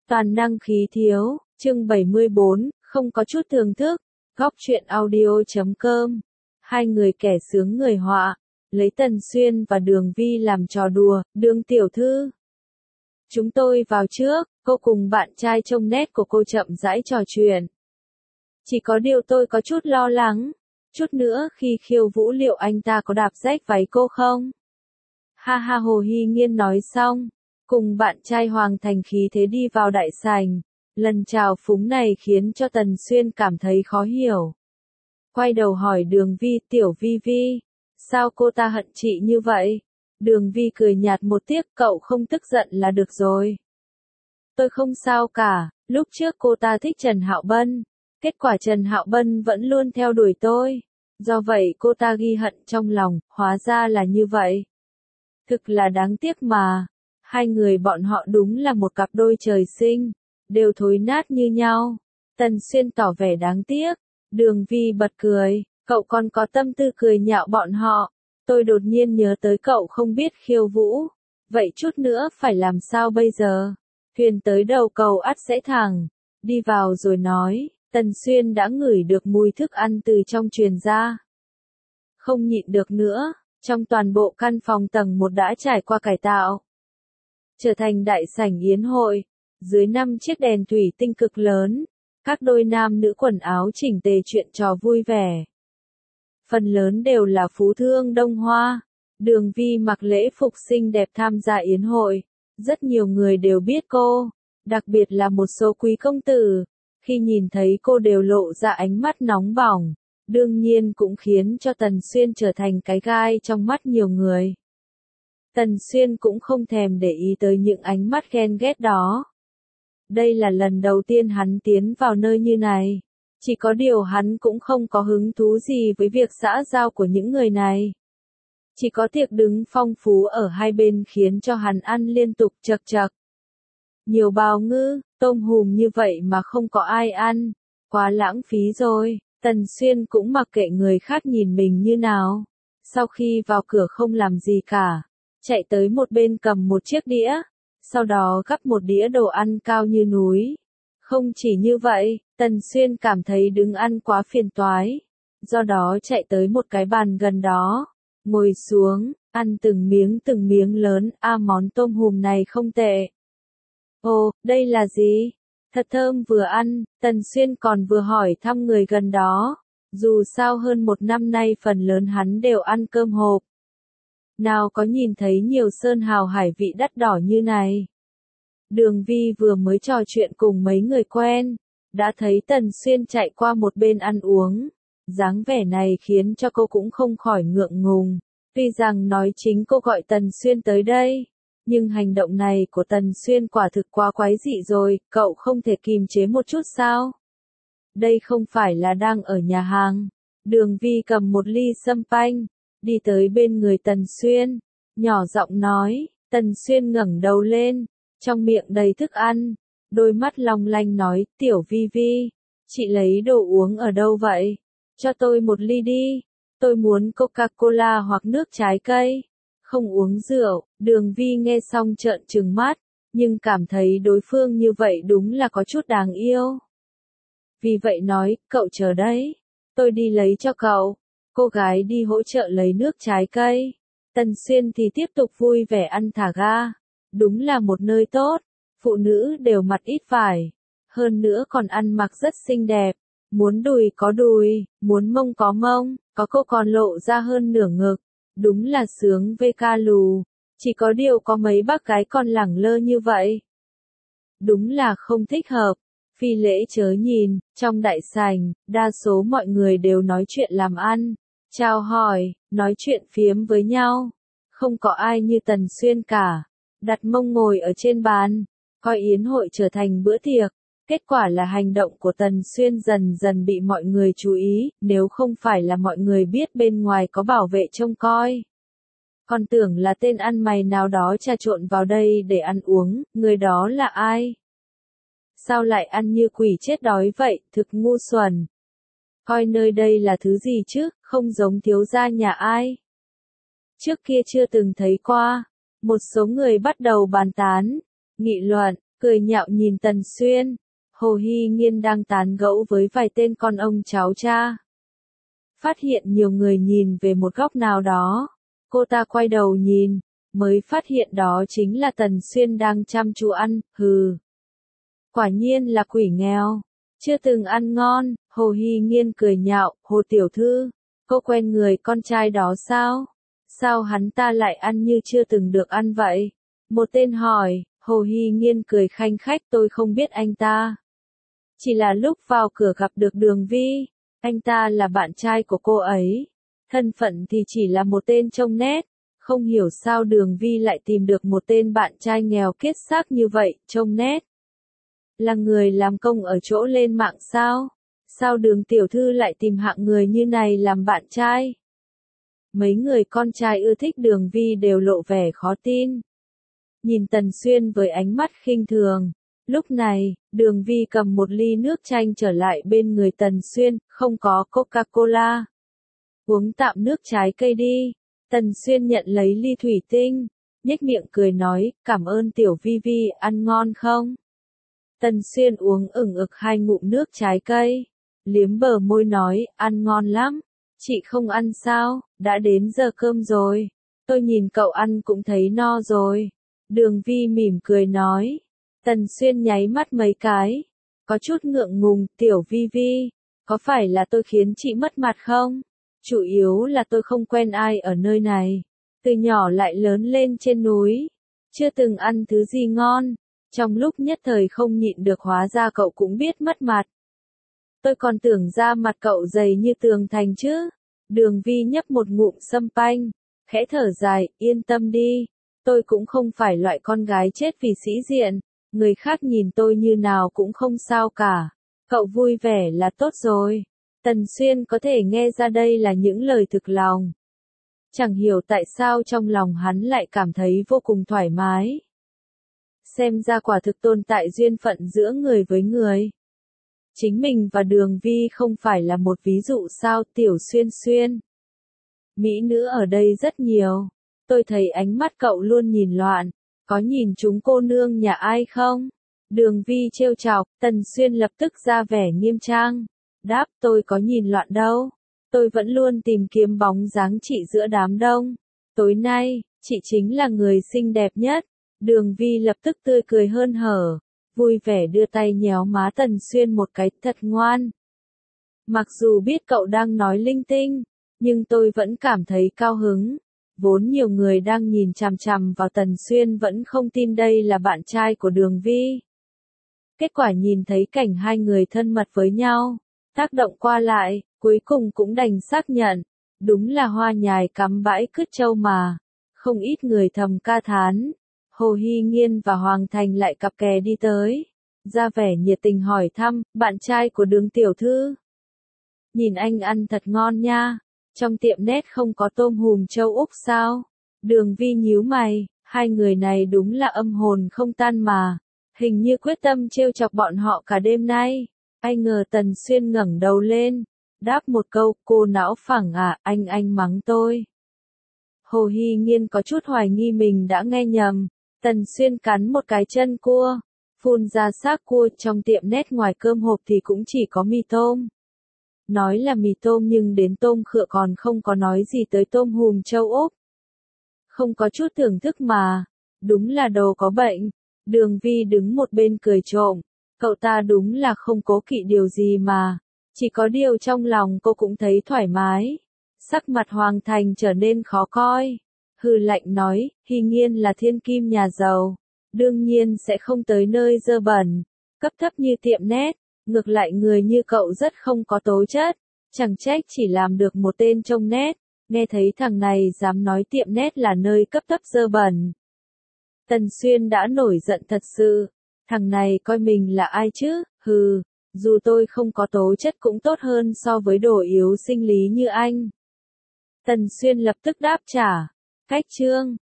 Toàn năng khí thiếu, chương 74, không có chút thưởng thức, góc truyện audio.com. Hai người kẻ sướng người họa, lấy Tần Xuyên và Đường Vi làm trò đùa, Đường tiểu thư. Chúng tôi vào trước, cô cùng bạn trai trông nét của cô chậm rãi trò chuyện. Chỉ có điều tôi có chút lo lắng, chút nữa khi khiêu vũ liệu anh ta có đạp rách váy cô không? Ha ha Hồ Hy Nghiên nói xong, cùng bạn trai Hoàng Thành khí thế đi vào đại sảnh. Lần chào phúng này khiến cho Tần Xuyên cảm thấy khó hiểu. Quay đầu hỏi Đường Vi, tiểu Vi Vi, sao cô ta hận chị như vậy? Đường Vi cười nhạt một tiếc, cậu không tức giận là được rồi. Tôi không sao cả, lúc trước cô ta thích Trần Hạo Bân, kết quả Trần Hạo Bân vẫn luôn theo đuổi tôi. Do vậy cô ta ghi hận trong lòng, hóa ra là như vậy. Thực là đáng tiếc mà, hai người bọn họ đúng là một cặp đôi trời sinh, đều thối nát như nhau. Tần Xuyên tỏ vẻ đáng tiếc, Đường Vi bật cười, cậu còn có tâm tư cười nhạo bọn họ. Tôi đột nhiên nhớ tới cậu không biết khiêu vũ, vậy chút nữa phải làm sao bây giờ? Thuyền tới đầu cầu ắt sẽ thẳng, đi vào rồi nói. Tần Xuyên đã ngửi được mùi thức ăn từ trong truyền ra. Không nhịn được nữa, trong toàn bộ căn phòng tầng 1 đã trải qua cải tạo, trở thành đại sảnh yến hội, dưới 5 chiếc đèn thủy tinh cực lớn, các đôi nam nữ quần áo chỉnh tề chuyện trò vui vẻ. Phần lớn đều là phú thương Đông Hoa. Đường Vi mặc lễ phục xinh đẹp tham gia yến hội, rất nhiều người đều biết cô, đặc biệt là một số quý công tử, khi nhìn thấy cô đều lộ ra ánh mắt nóng bỏng, đương nhiên cũng khiến cho Tần Xuyên trở thành cái gai trong mắt nhiều người. Tần Xuyên cũng không thèm để ý tới những ánh mắt ghen ghét đó. Đây là lần đầu tiên hắn tiến vào nơi như này, chỉ có điều hắn cũng không có hứng thú gì với việc xã giao của những người này. Chỉ có tiệc đứng phong phú ở hai bên khiến cho hắn ăn liên tục chật chật. Nhiều bào ngư, tôm hùm như vậy mà không có ai ăn, quá lãng phí rồi. Tần Xuyên cũng mặc kệ người khác nhìn mình như nào. Sau khi vào cửa không làm gì cả, chạy tới một bên cầm một chiếc đĩa, sau đó gắp một đĩa đồ ăn cao như núi. Không chỉ như vậy, Tần Xuyên cảm thấy đứng ăn quá phiền toái, do đó chạy tới một cái bàn gần đó, ngồi xuống, ăn từng miếng lớn. Món tôm hùm này không tệ. Ồ, đây là gì? Thật thơm vừa ăn, Tần Xuyên còn vừa hỏi thăm người gần đó. Dù sao hơn một năm nay phần lớn hắn đều ăn cơm hộp. Nào có nhìn thấy nhiều sơn hào hải vị đắt đỏ như này. Đường Vi vừa mới trò chuyện cùng mấy người quen, đã thấy Tần Xuyên chạy qua một bên ăn uống. Dáng vẻ này khiến cho cô cũng không khỏi ngượng ngùng. Tuy rằng nói chính cô gọi Tần Xuyên tới đây, nhưng hành động này của Tần Xuyên quả thực quá quái dị rồi, cậu không thể kìm chế một chút sao? Đây không phải là đang ở nhà hàng. Đường Vi cầm một ly sâm panh, đi tới bên người Tần Xuyên, nhỏ giọng nói. Tần Xuyên ngẩng đầu lên, trong miệng đầy thức ăn, đôi mắt long lanh nói, tiểu Vi Vi, chị lấy đồ uống ở đâu vậy? Cho tôi một ly đi, tôi muốn Coca-Cola hoặc nước trái cây, không uống rượu. Đường Vi nghe xong trợn trừng mắt, nhưng cảm thấy đối phương như vậy đúng là có chút đáng yêu. Vì vậy nói, cậu chờ đấy, tôi đi lấy cho cậu. Cô gái đi hỗ trợ lấy nước trái cây. Tần Xuyên thì tiếp tục vui vẻ ăn thả ga. Đúng là một nơi tốt, phụ nữ đều mặt ít vải, hơn nữa còn ăn mặc rất xinh đẹp. Muốn đùi có đùi, muốn mông có mông, có cô còn lộ ra hơn nửa ngực. Đúng là sướng vê ca lù, chỉ có điều có mấy bác gái còn lẳng lơ như vậy. Đúng là không thích hợp. Phi lễ chớ nhìn, trong đại sảnh, đa số mọi người đều nói chuyện làm ăn, chào hỏi, nói chuyện phiếm với nhau. Không có ai như Tần Xuyên cả. Đặt mông ngồi ở trên bàn, coi yến hội trở thành bữa tiệc. Kết quả là hành động của Tần Xuyên dần dần bị mọi người chú ý, nếu không phải là mọi người biết bên ngoài có bảo vệ trông coi. Còn tưởng là tên ăn mày nào đó trà trộn vào đây để ăn uống, người đó là ai? Sao lại ăn như quỷ chết đói vậy, thực ngu xuẩn. Coi nơi đây là thứ gì chứ, không giống thiếu gia nhà ai. Trước kia chưa từng thấy qua. Một số người bắt đầu bàn tán, nghị luận, cười nhạo nhìn Tần Xuyên. Hồ Hy Nghiên đang tán gẫu với vài tên con ông cháu cha. Phát hiện nhiều người nhìn về một góc nào đó. Cô ta quay đầu nhìn, mới phát hiện đó chính là Tần Xuyên đang chăm chú ăn, hừ. Quả nhiên là quỷ nghèo, chưa từng ăn ngon. Hồ Hy Nghiên cười nhạo, Hồ tiểu thư, cô quen người con trai đó sao? Sao hắn ta lại ăn như chưa từng được ăn vậy? Một tên hỏi. Hồ Hy Nghiên cười khanh khách, tôi không biết anh ta. Chỉ là lúc vào cửa gặp được Đường Vi, anh ta là bạn trai của cô ấy. Thân phận thì chỉ là một tên trông nét, không hiểu sao Đường Vi lại tìm được một tên bạn trai nghèo kiết xác như vậy, trông nét. Là người làm công ở chỗ lên mạng sao? Sao Đường tiểu thư lại tìm hạng người như này làm bạn trai? Mấy người con trai ưa thích Đường Vi đều lộ vẻ khó tin. Nhìn Tần Xuyên với ánh mắt khinh thường. Lúc này, Đường Vi cầm một ly nước chanh trở lại bên người Tần Xuyên, không có Coca-Cola. Uống tạm nước trái cây đi. Tần Xuyên nhận lấy ly thủy tinh, nhếch miệng cười nói, cảm ơn tiểu Vi Vi, ăn ngon không? Tần Xuyên uống ửng ực 2 ngụm nước trái cây, liếm bờ môi nói, ăn ngon lắm. Chị không ăn sao, đã đến giờ cơm rồi. Tôi nhìn cậu ăn cũng thấy no rồi. Đường Vi mỉm cười nói. Tần Xuyên nháy mắt mấy cái, có chút ngượng ngùng, tiểu Vi Vi, có phải là tôi khiến chị mất mặt không? Chủ yếu là tôi không quen ai ở nơi này, từ nhỏ lại lớn lên trên núi, chưa từng ăn thứ gì ngon, trong lúc nhất thời không nhịn được hóa ra cậu cũng biết mất mặt. Tôi còn tưởng ra mặt cậu dày như tường thành chứ. Đường Vi nhấp một ngụm sâm panh, khẽ thở dài, yên tâm đi, tôi cũng không phải loại con gái chết vì sĩ diện. Người khác nhìn tôi như nào cũng không sao cả. Cậu vui vẻ là tốt rồi. Tần Xuyên có thể nghe ra đây là những lời thực lòng. Chẳng hiểu tại sao trong lòng hắn lại cảm thấy vô cùng thoải mái. Xem ra quả thực tồn tại duyên phận giữa người với người. Chính mình và Đường Vi không phải là một ví dụ sao, tiểu Xuyên Xuyên. Mỹ nữ ở đây rất nhiều. Tôi thấy ánh mắt cậu luôn nhìn loạn. Có nhìn chúng cô nương nhà ai không? Đường Vi trêu chọc, Tần Xuyên lập tức ra vẻ nghiêm trang. Đáp, tôi có nhìn loạn đâu. Tôi vẫn luôn tìm kiếm bóng dáng chị giữa đám đông. Tối nay, chị chính là người xinh đẹp nhất. Đường Vi lập tức tươi cười hơn hở, vui vẻ đưa tay nhéo má Tần Xuyên một cái, thật ngoan. Mặc dù biết cậu đang nói linh tinh, nhưng tôi vẫn cảm thấy cao hứng. Vốn nhiều người đang nhìn chằm chằm vào Tần Xuyên vẫn không tin đây là bạn trai của Đường Vi. Kết quả nhìn thấy cảnh hai người thân mật với nhau, tác động qua lại, cuối cùng cũng đành xác nhận. Đúng là hoa nhài cắm bãi cứt trâu mà. Không ít người thầm ca thán. Hồ Hy Nghiên và Hoàng Thành lại cặp kè đi tới. Ra vẻ nhiệt tình hỏi thăm, bạn trai của Đường tiểu thư. Nhìn anh ăn thật ngon nha. Trong tiệm nét không có tôm hùm châu Úc sao? Đường Vi nhíu mày, hai người này đúng là âm hồn không tan mà. Hình như quyết tâm trêu chọc bọn họ cả đêm nay. Ai ngờ Tần Xuyên ngẩng đầu lên, đáp một câu, cô não phẳng à, anh mắng tôi. Hồ Hy Nghiên có chút hoài nghi mình đã nghe nhầm. Tần Xuyên cắn một cái chân cua, phun ra xác cua. Trong tiệm nét ngoài cơm hộp thì cũng chỉ có mì tôm. Nói là mì tôm nhưng đến tôm khựa còn không có nói gì tới tôm hùm châu Úc. Không có chút thưởng thức mà. Đúng là đồ có bệnh. Đường Vi đứng một bên cười trộm. Cậu ta đúng là không cố kỵ điều gì mà. Chỉ có điều trong lòng cô cũng thấy thoải mái. Sắc mặt Hoàng Thành trở nên khó coi. Hừ lạnh nói, Hy Nghiên là thiên kim nhà giàu. Đương nhiên sẽ không tới nơi dơ bẩn, cấp thấp như tiệm nét. Ngược lại người như cậu rất không có tố chất. Chẳng trách chỉ làm được một tên trông nét. Nghe thấy thằng này dám nói tiệm nét là nơi cấp thấp dơ bẩn. Tần Xuyên đã nổi giận thật sự. Thằng này coi mình là ai chứ? Hừ, dù tôi không có tố chất cũng tốt hơn so với đồ yếu sinh lý như anh. Tần Xuyên lập tức đáp trả. Cách chương